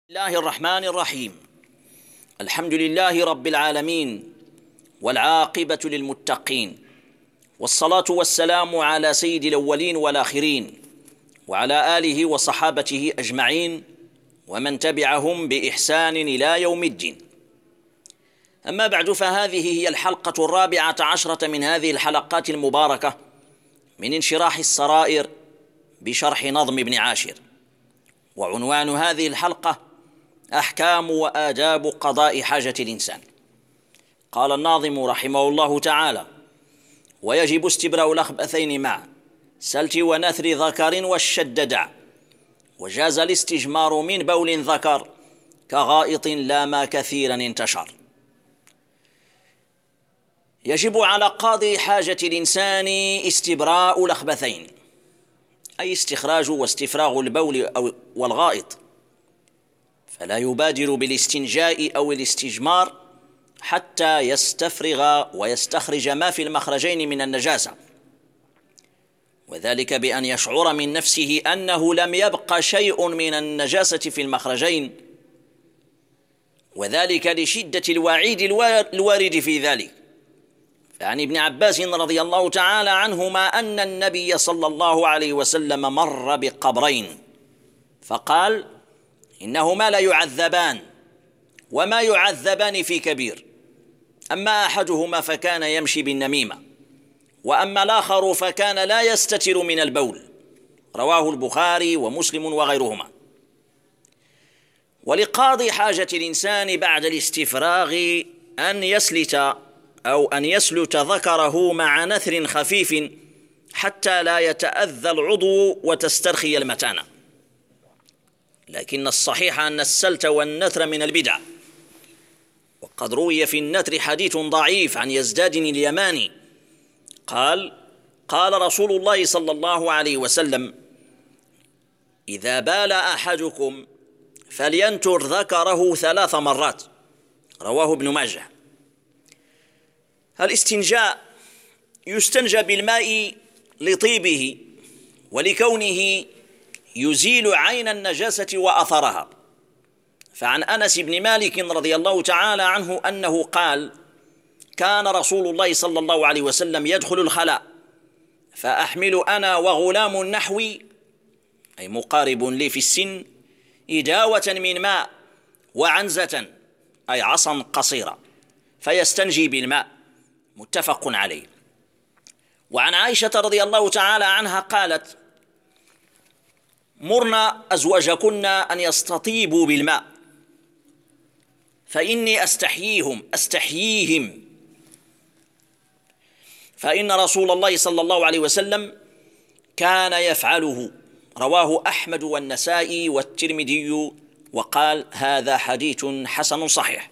الله الرحمن الرحيم. الحمد لله رب العالمين، والعاقبة للمتقين، والصلاة والسلام على سيد الأولين والآخرين، وعلى آله وصحابته أجمعين، ومن تبعهم بإحسان إلى يوم الدين. أما بعد، فهذه هي الحلقة 14 من هذه الحلقات المباركة من انشراح السرائر بشرح نظم ابن عاشر، وعنوان هذه الحلقة أحكام وآداب قضاء حاجة الإنسان. قال الناظم رحمه الله تعالى: ويجب استبراء الأخبثين مع سلت ونثر ذكر والشددع، وجاز الاستجمار من بول ذكر كغائط لا ما كثيرا انتشر. يجب على قاضي حاجة الإنسان استبراء الأخبثين، أي استخراج واستفراغ البول والغائط، فلا يبادر بالاستنجاء أو الاستجمار حتى يستفرغ ويستخرج ما في المخرجين من النجاسة، وذلك بأن يشعر من نفسه أنه لم يبق شيء من النجاسة في المخرجين، وذلك لشدة الوعيد الوارد في ذلك. فعن ابن عباس رضي الله تعالى عنهما أن النبي صلى الله عليه وسلم مر بقبرين فقال: إنهما لا يعذبان وما يعذبان في كبير، أما أحدهما فكان يمشي بالنميمة، وأما الآخر فكان لا يستتر من البول. رواه البخاري ومسلم وغيرهما. ولقاضي حاجة الإنسان بعد الاستفراغ أن يسلت ذكره مع نثر خفيف حتى لا يتأذى العضو وتسترخي المتانة، لكن الصحيح أن السلت والنثر من البدع. وقد روي في النثر حديث ضعيف عن يزداد اليماني قال رسول الله صلى الله عليه وسلم: إذا بال أحدكم فلينتر ذكره 3 مرات. رواه ابن ماجه. الاستنجاء يستنجى بالماء لطيبه ولكونه يزيل عين النجاسة وأثرها. فعن أنس بن مالك رضي الله تعالى عنه أنه قال: كان رسول الله صلى الله عليه وسلم يدخل الخلاء فأحمل أنا وغلام نحوي، أي مقارب لي في السن، إداوة من ماء وعنزة، أي عصا قصيرة، فيستنجي بالماء. متفق عليه. وعن عائشة رضي الله تعالى عنها قالت: مرنا أزواجكن أن يستطيبوا بالماء فإني أستحييهم، فإن رسول الله صلى الله عليه وسلم كان يفعله. رواه أحمد والنسائي والترمذي، وقال: هذا حديث حسن صحيح.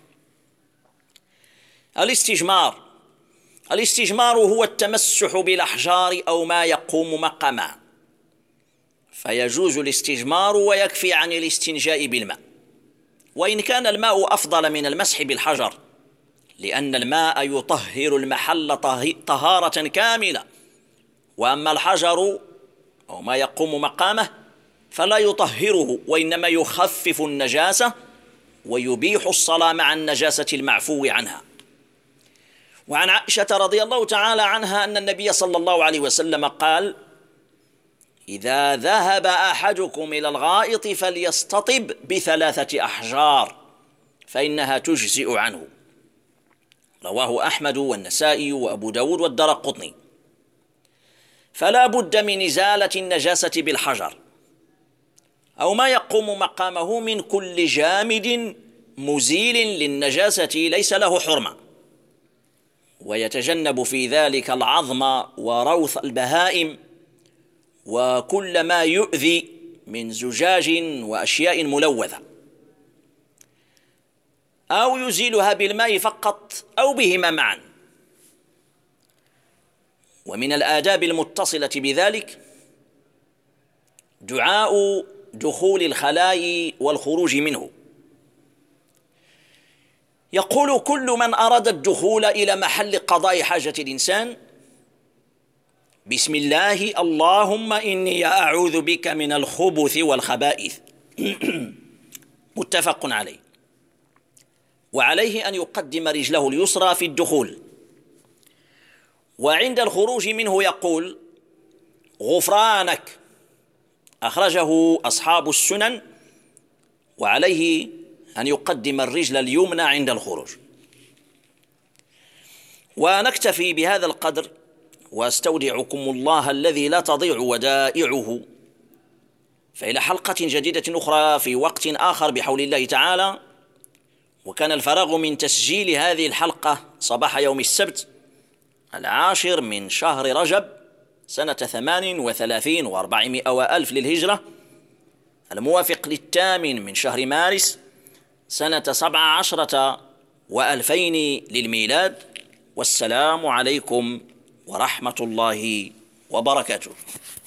الاستجمار هو التمسح بالأحجار أو ما يقوم مقامها، فيجوز الاستجمار ويكفي عن الاستنجاء بالماء، وإن كان الماء أفضل من المسح بالحجر، لأن الماء يطهر المحل طهارة كاملة، وأما الحجر أو ما يقوم مقامه فلا يطهره، وإنما يخفف النجاسة ويبيح الصلاة مع النجاسة المعفو عنها. وعن عائشة رضي الله تعالى عنها أن النبي صلى الله عليه وسلم قال: إذا ذهب أحدكم إلى الغائط فليستطب ب3 أحجار فإنها تجزئ عنه. رواه أحمد والنسائي وأبو داود والدرقطني. فلا بد من إزالة النجاسة بالحجر أو ما يقوم مقامه من كل جامد مزيل للنجاسة ليس له حرمة، ويتجنب في ذلك العظم وروث البهائم وكل ما يؤذي من زجاج وأشياء ملوثة، أو يزيلها بالماء فقط أو بهما معا. ومن الآداب المتصلة بذلك دعاء دخول الخلاء والخروج منه. يقول كل من أراد الدخول إلى محل قضاء حاجة الإنسان: بسم الله اللهم إني أعوذ بك من الخبث والخبائث متفق عليه. وعليه أن يقدم رجله اليسرى في الدخول، وعند الخروج منه يقول غفرانك، أخرجه أصحاب السنن، وعليه أن يقدم الرجل اليمنى عند الخروج. ونكتفي بهذا القدر، واستودعكم الله الذي لا تضيع ودائعه، فإلى حلقة جديدة أخرى في وقت آخر بحول الله تعالى. وكان الفراغ من تسجيل هذه الحلقة صباح يوم السبت 10 من شهر رجب سنة 38 و400 وألف للهجرة، الموافق 8 من شهر مارس سنة 17 و2000 للميلاد. والسلام عليكم ورحمة الله وبركاته.